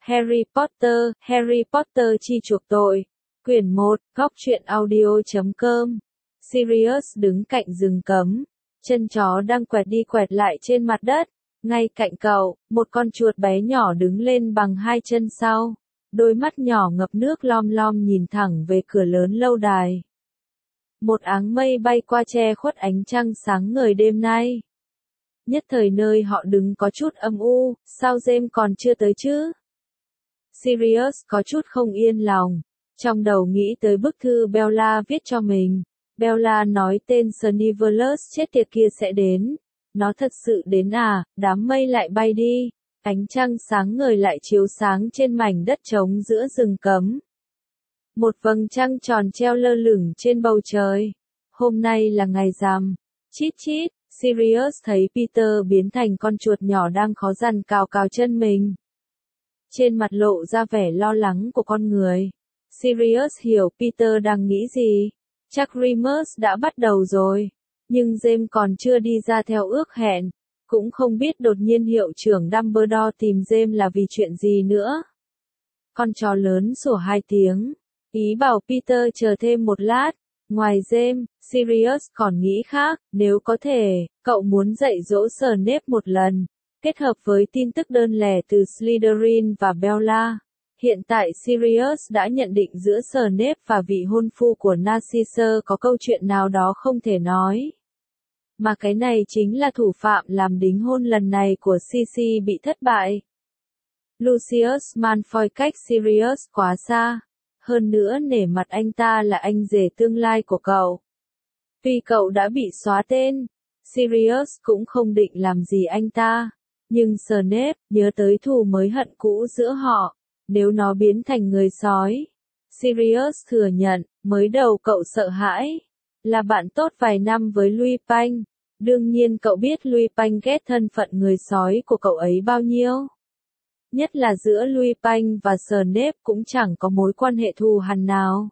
Harry Potter chi chuộc tội. Quyển 1, góc truyện audio.com. Sirius đứng cạnh rừng cấm. Chân chó đang quẹt đi quẹt lại trên mặt đất. Ngay cạnh cậu, một con chuột bé nhỏ đứng lên bằng hai chân sau. Đôi mắt nhỏ ngập nước lom lom nhìn thẳng về cửa lớn lâu đài. Một áng mây bay qua che khuất ánh trăng sáng ngời đêm nay. Nhất thời nơi họ đứng có chút âm u, sao James còn chưa tới chứ? Sirius có chút không yên lòng, trong đầu nghĩ tới bức thư Bella viết cho mình. Bella nói tên Snivelus chết tiệt kia sẽ đến. Nó thật sự đến à? Đám mây lại bay đi. Ánh trăng sáng ngời lại chiếu sáng trên mảnh đất trống giữa rừng cấm. Một vầng trăng tròn treo lơ lửng trên bầu trời. Hôm nay là ngày rằm. Chít chít, Sirius thấy Peter biến thành con chuột nhỏ đang khó dằn cào cào chân mình. Trên mặt lộ ra vẻ lo lắng của con người. Sirius hiểu Peter đang nghĩ gì. Chắc Remus đã bắt đầu rồi. Nhưng James còn chưa đi ra theo ước hẹn. Cũng không biết đột nhiên hiệu trưởng Dumbledore tìm James là vì chuyện gì nữa. Con chó lớn sủa 2 tiếng. Ý bảo Peter chờ thêm một lát. Ngoài James, Sirius còn nghĩ khác. Nếu có thể, cậu muốn dạy dỗ Snape một lần. Kết hợp với tin tức đơn lẻ từ Slytherin và Bella. Hiện tại Sirius đã nhận định giữa Snape và vị hôn phu của Narcissa có câu chuyện nào đó không thể nói. Mà cái này chính là thủ phạm làm đính hôn lần này của Sisi bị thất bại. Lucius Malfoy cách Sirius quá xa. Hơn nữa nể mặt anh ta là anh rể tương lai của cậu. Tuy cậu đã bị xóa tên, Sirius cũng không định làm gì anh ta. Nhưng Snape nhớ tới thù mới hận cũ giữa họ. Nếu nó biến thành người sói. Sirius thừa nhận, mới đầu cậu sợ hãi. Là bạn tốt vài năm với Lupin. Đương nhiên cậu biết Lupin ghét thân phận người sói của cậu ấy bao nhiêu. Nhất là giữa Lupin và Snape cũng chẳng có mối quan hệ thù hằn nào.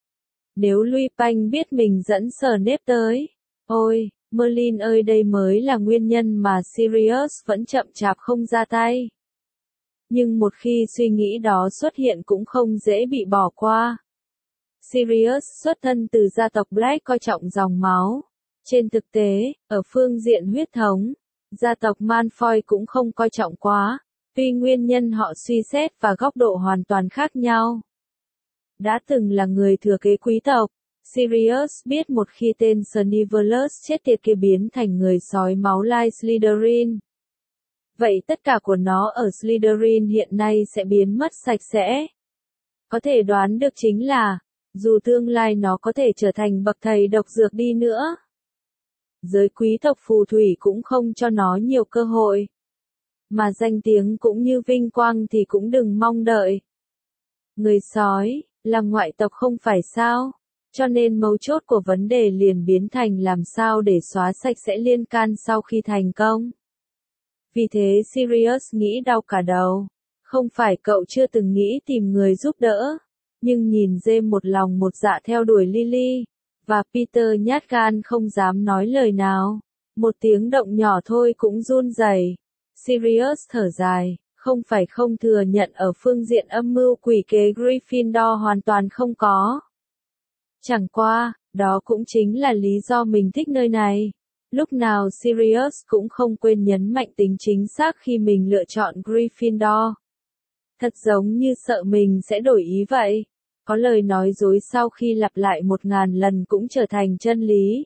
Nếu Lupin biết mình dẫn Snape tới. Ôi, Merlin ơi, đây mới là nguyên nhân mà Sirius vẫn chậm chạp không ra tay. Nhưng một khi suy nghĩ đó xuất hiện cũng không dễ bị bỏ qua. Sirius xuất thân từ gia tộc Black coi trọng dòng máu. Trên thực tế, ở phương diện huyết thống, gia tộc Malfoy cũng không coi trọng quá, tuy nguyên nhân họ suy xét và góc độ hoàn toàn khác nhau. Đã từng là người thừa kế quý tộc, Sirius biết một khi tên Snivelus chết tiệt kia biến thành người sói máu lai Slytherin. Vậy tất cả của nó ở Slytherin hiện nay sẽ biến mất sạch sẽ. Có thể đoán được chính là, dù tương lai nó có thể trở thành bậc thầy độc dược đi nữa. Giới quý tộc phù thủy cũng không cho nó nhiều cơ hội. Mà danh tiếng cũng như vinh quang thì cũng đừng mong đợi. Người sói, là ngoại tộc không phải sao? Cho nên mấu chốt của vấn đề liền biến thành làm sao để xóa sạch sẽ liên can sau khi thành công. Vì thế Sirius nghĩ đau cả đầu. Không phải cậu chưa từng nghĩ tìm người giúp đỡ. Nhưng nhìn James một lòng một dạ theo đuổi Lily. Và Peter nhát gan không dám nói lời nào. Một tiếng động nhỏ thôi cũng run rẩy. Sirius thở dài. Không phải không thừa nhận ở phương diện âm mưu quỷ kế Gryffindor hoàn toàn không có. Chẳng qua, đó cũng chính là lý do mình thích nơi này. Lúc nào Sirius cũng không quên nhấn mạnh tính chính xác khi mình lựa chọn Gryffindor. Thật giống như sợ mình sẽ đổi ý vậy. Có lời nói dối sau khi lặp lại 1000 lần cũng trở thành chân lý.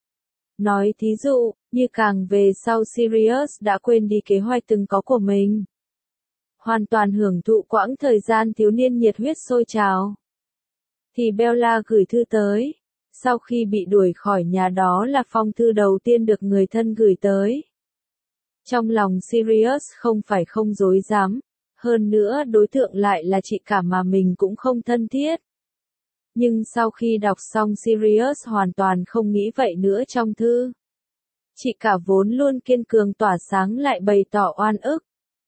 Nói thí dụ, như càng về sau Sirius đã quên đi kế hoạch từng có của mình. Hoàn toàn hưởng thụ quãng thời gian thiếu niên nhiệt huyết sôi trào. Thì Bella gửi thư tới. Sau khi bị đuổi khỏi nhà đó là phong thư đầu tiên được người thân gửi tới. Trong lòng Sirius không phải không dối dám. Hơn nữa đối tượng lại là chị cả mà mình cũng không thân thiết. Nhưng sau khi đọc xong Sirius hoàn toàn không nghĩ vậy nữa trong thư. Chị cả vốn luôn kiên cường tỏa sáng lại bày tỏ oan ức.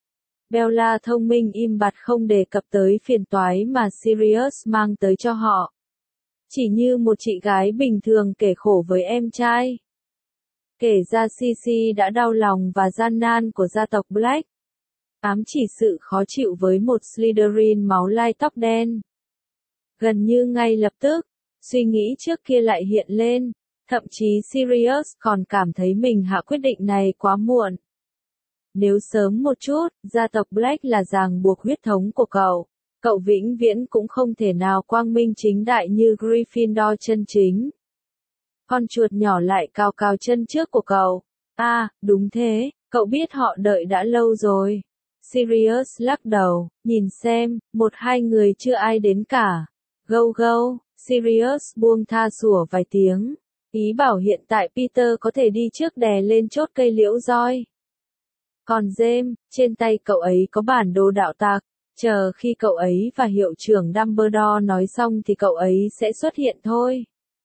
Bella thông minh im bặt không đề cập tới phiền toái mà Sirius mang tới cho họ. Chỉ như một chị gái bình thường kể khổ với em trai. Kể ra Sisi đã đau lòng và gian nan của gia tộc Black. ám chỉ sự khó chịu với một Slytherin máu lai tóc đen. Gần như ngay lập tức, suy nghĩ trước kia lại hiện lên, thậm chí Sirius còn cảm thấy mình hạ quyết định này quá muộn. Nếu sớm một chút, gia tộc Black là ràng buộc huyết thống của cậu vĩnh viễn cũng không thể nào quang minh chính đại như Gryffindor chân chính. Con chuột nhỏ lại cào cào chân trước của cậu. À, đúng thế, cậu biết họ đợi đã lâu rồi. Sirius lắc đầu, nhìn xem, một hai người chưa ai đến cả. Gâu gâu, Sirius buông tha sủa vài tiếng. Ý bảo hiện tại Peter có thể đi trước đè lên chốt cây liễu roi. Còn James, trên tay cậu ấy có bản đồ đạo tặc. Chờ khi cậu ấy và hiệu trưởng Dumbledore nói xong thì cậu ấy sẽ xuất hiện thôi.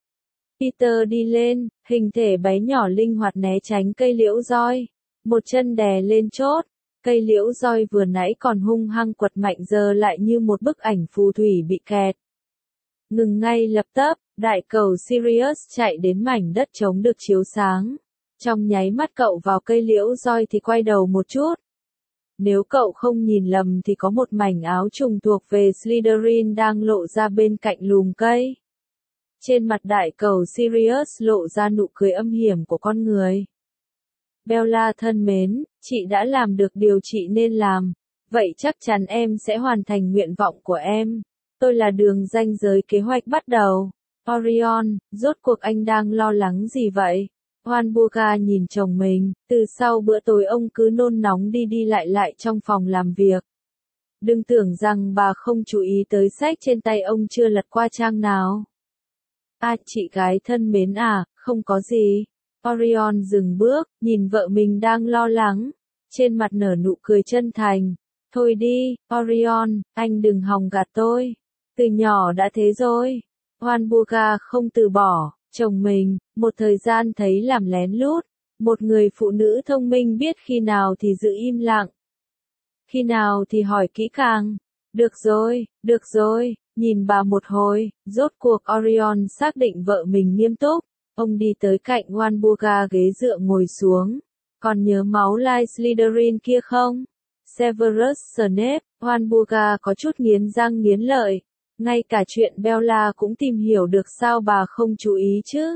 Peter đi lên, hình thể bé nhỏ linh hoạt né tránh cây liễu roi. Một chân đè lên chốt. Cây liễu roi vừa nãy còn hung hăng quật mạnh giờ lại như một bức ảnh phù thủy bị kẹt. Ngừng ngay lập tức, đại cầu Sirius chạy đến mảnh đất trống được chiếu sáng. Trong nháy mắt cậu vào cây liễu roi thì quay đầu một chút. Nếu cậu không nhìn lầm thì có một mảnh áo trùng thuộc về Slytherin đang lộ ra bên cạnh lùm cây. Trên mặt đại cầu Sirius lộ ra nụ cười âm hiểm của con người. Bella thân mến, chị đã làm được điều chị nên làm. Vậy chắc chắn em sẽ hoàn thành nguyện vọng của em. Tôi là đường ranh giới kế hoạch bắt đầu. Orion, rốt cuộc anh đang lo lắng gì vậy? Walburga nhìn chồng mình, từ sau bữa tối ông cứ nôn nóng đi đi lại trong phòng làm việc. Đừng tưởng rằng bà không chú ý tới sách trên tay ông chưa lật qua trang nào. À, chị gái thân mến à, không có gì. Orion dừng bước, nhìn vợ mình đang lo lắng. Trên mặt nở nụ cười chân thành. Thôi đi, Orion, anh đừng hòng gạt tôi. Từ nhỏ đã thế rồi. Walburga không từ bỏ. Chồng mình, một thời gian thấy làm lén lút, một người phụ nữ thông minh biết khi nào thì giữ im lặng, khi nào thì hỏi kỹ càng. Được rồi, nhìn bà một hồi, rốt cuộc Orion xác định vợ mình nghiêm túc, ông đi tới cạnh Walburga ghế dựa ngồi xuống. Còn nhớ máu lai Slytherin kia không? Severus Snape, Walburga có chút nghiến răng nghiến lợi. Ngay cả chuyện Bella cũng tìm hiểu được sao bà không chú ý chứ?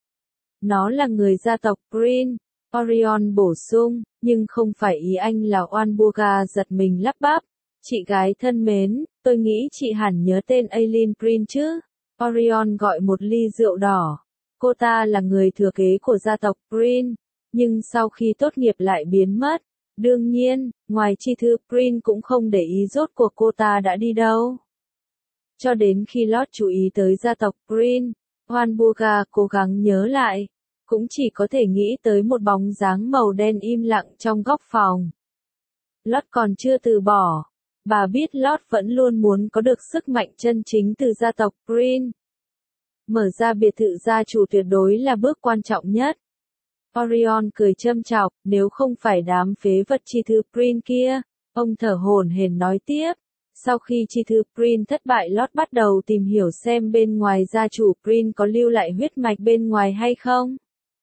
Nó là người gia tộc Green. Orion bổ sung, nhưng không phải ý anh là Walburga giật mình lắp bắp. Chị gái thân mến, tôi nghĩ chị hẳn nhớ tên Aileen Green chứ? Orion gọi một ly rượu đỏ. Cô ta là người thừa kế của gia tộc Green, nhưng sau khi tốt nghiệp lại biến mất. Đương nhiên, ngoài chi thư Green cũng không để ý rốt cuộc cô ta đã đi đâu. Cho đến khi Lord chú ý tới gia tộc Green, Walburga cố gắng nhớ lại, cũng chỉ có thể nghĩ tới một bóng dáng màu đen im lặng trong góc phòng. Lord còn chưa từ bỏ. Bà biết Lord vẫn luôn muốn có được sức mạnh chân chính từ gia tộc Green. Mở ra biệt thự gia chủ tuyệt đối là bước quan trọng nhất. Orion cười châm chọc, nếu không phải đám phế vật chi thư Green kia, ông thở hổn hển nói tiếp. Sau khi chi thư Green thất bại, Lord bắt đầu tìm hiểu xem bên ngoài gia chủ Green có lưu lại huyết mạch bên ngoài hay không.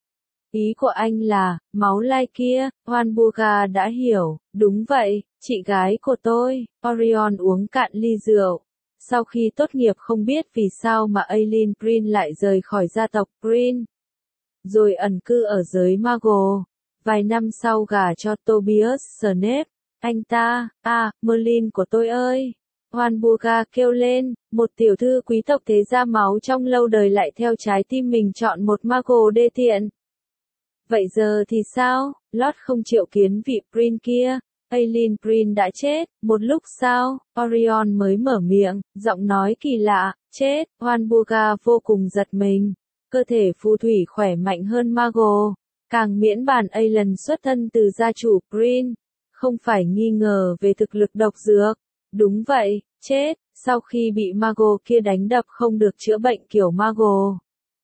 Ý của anh là, máu lai kia, Walburga đã hiểu, đúng vậy, chị gái của tôi. Orion uống cạn ly rượu. Sau khi tốt nghiệp không biết vì sao mà Aileen Green lại rời khỏi gia tộc Green. Rồi ẩn cư ở giới Muggle. Vài năm sau gả cho Tobias Snape. Anh ta, Merlin của tôi ơi. Walburga kêu lên, một tiểu thư quý tộc thế gia máu trong lâu đời lại theo trái tim mình chọn một Muggle đê tiện. Vậy giờ thì sao? Lord không chịu kiến vị Green kia. Aileen Green đã chết. Một lúc sau, Orion mới mở miệng, giọng nói kỳ lạ, chết. Walburga vô cùng giật mình. Cơ thể phù thủy khỏe mạnh hơn Muggle. Càng miễn bàn Aileen xuất thân từ gia chủ Green. Không phải nghi ngờ về thực lực độc dược. Đúng vậy, chết, sau khi bị Muggle kia đánh đập không được chữa bệnh kiểu Muggle.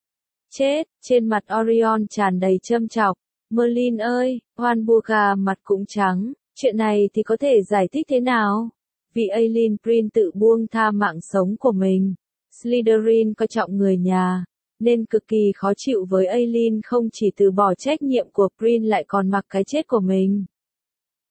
Chết, trên mặt Orion tràn đầy châm chọc. Merlin ơi, Walburga mặt cũng trắng, chuyện này thì có thể giải thích thế nào? Vì Aileen Green tự buông tha mạng sống của mình. Slytherin coi trọng người nhà, nên cực kỳ khó chịu với Aileen không chỉ từ bỏ trách nhiệm của Green lại còn mặc cái chết của mình.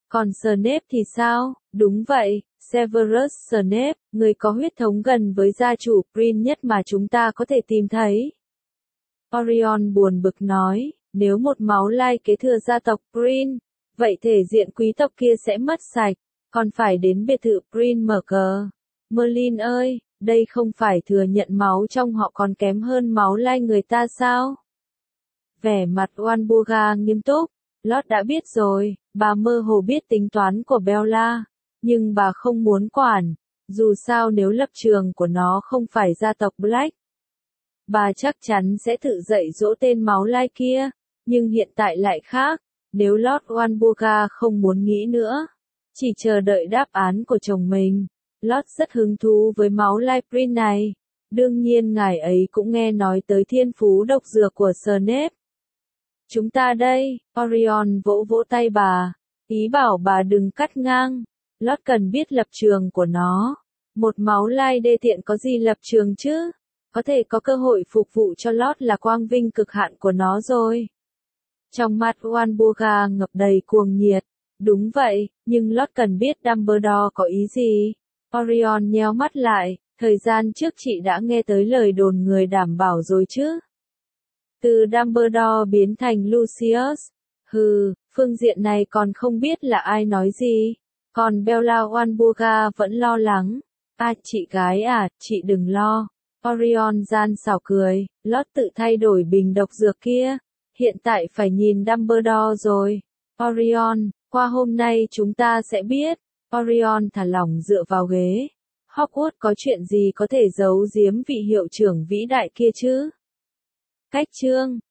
Còn Snape thì sao? Đúng vậy, Severus Snape, người có huyết thống gần với gia chủ Prin nhất mà chúng ta có thể tìm thấy. Orion buồn bực nói, nếu một máu lai kế thừa gia tộc Prin, vậy thể diện quý tộc kia sẽ mất sạch, còn phải đến biệt thự Prin mở cờ. Merlin ơi, đây không phải thừa nhận máu trong họ còn kém hơn máu lai người ta sao? Vẻ mặt Walburga nghiêm túc, Lord đã biết rồi, bà mơ hồ biết tính toán của Bella, nhưng bà không muốn quản, dù sao nếu lập trường của nó không phải gia tộc Black. Bà chắc chắn sẽ tự dạy dỗ tên máu lai kia, nhưng hiện tại lại khác, nếu Lord Walburga không muốn nghĩ nữa, chỉ chờ đợi đáp án của chồng mình. Lord rất hứng thú với máu lai Prin này, đương nhiên ngài ấy cũng nghe nói tới thiên phú độc dược của Snape. Chúng ta đây, Orion vỗ vỗ tay bà, ý bảo bà đừng cắt ngang, Lord cần biết lập trường của nó. Một máu lai đê tiện có gì lập trường chứ? Có thể có cơ hội phục vụ cho Lord là quang vinh cực hạn của nó rồi. Trong mắt Walburga ngập đầy cuồng nhiệt. Đúng vậy, nhưng Lord cần biết Dumbledore có ý gì. Orion nheo mắt lại, thời gian trước chị đã nghe tới lời đồn người đảm bảo rồi chứ. Từ Dumbledore biến thành Lucius. Phương diện này còn không biết là ai nói gì. Còn Bella Walburga vẫn lo lắng. Chị gái à, chị đừng lo. Orion gian xảo cười, Lord tự thay đổi bình độc dược kia. Hiện tại phải nhìn Dumbledore rồi. Orion, qua hôm nay chúng ta sẽ biết. Orion thả lỏng dựa vào ghế. Hogwarts có chuyện gì có thể giấu giếm vị hiệu trưởng vĩ đại kia chứ? Cách chương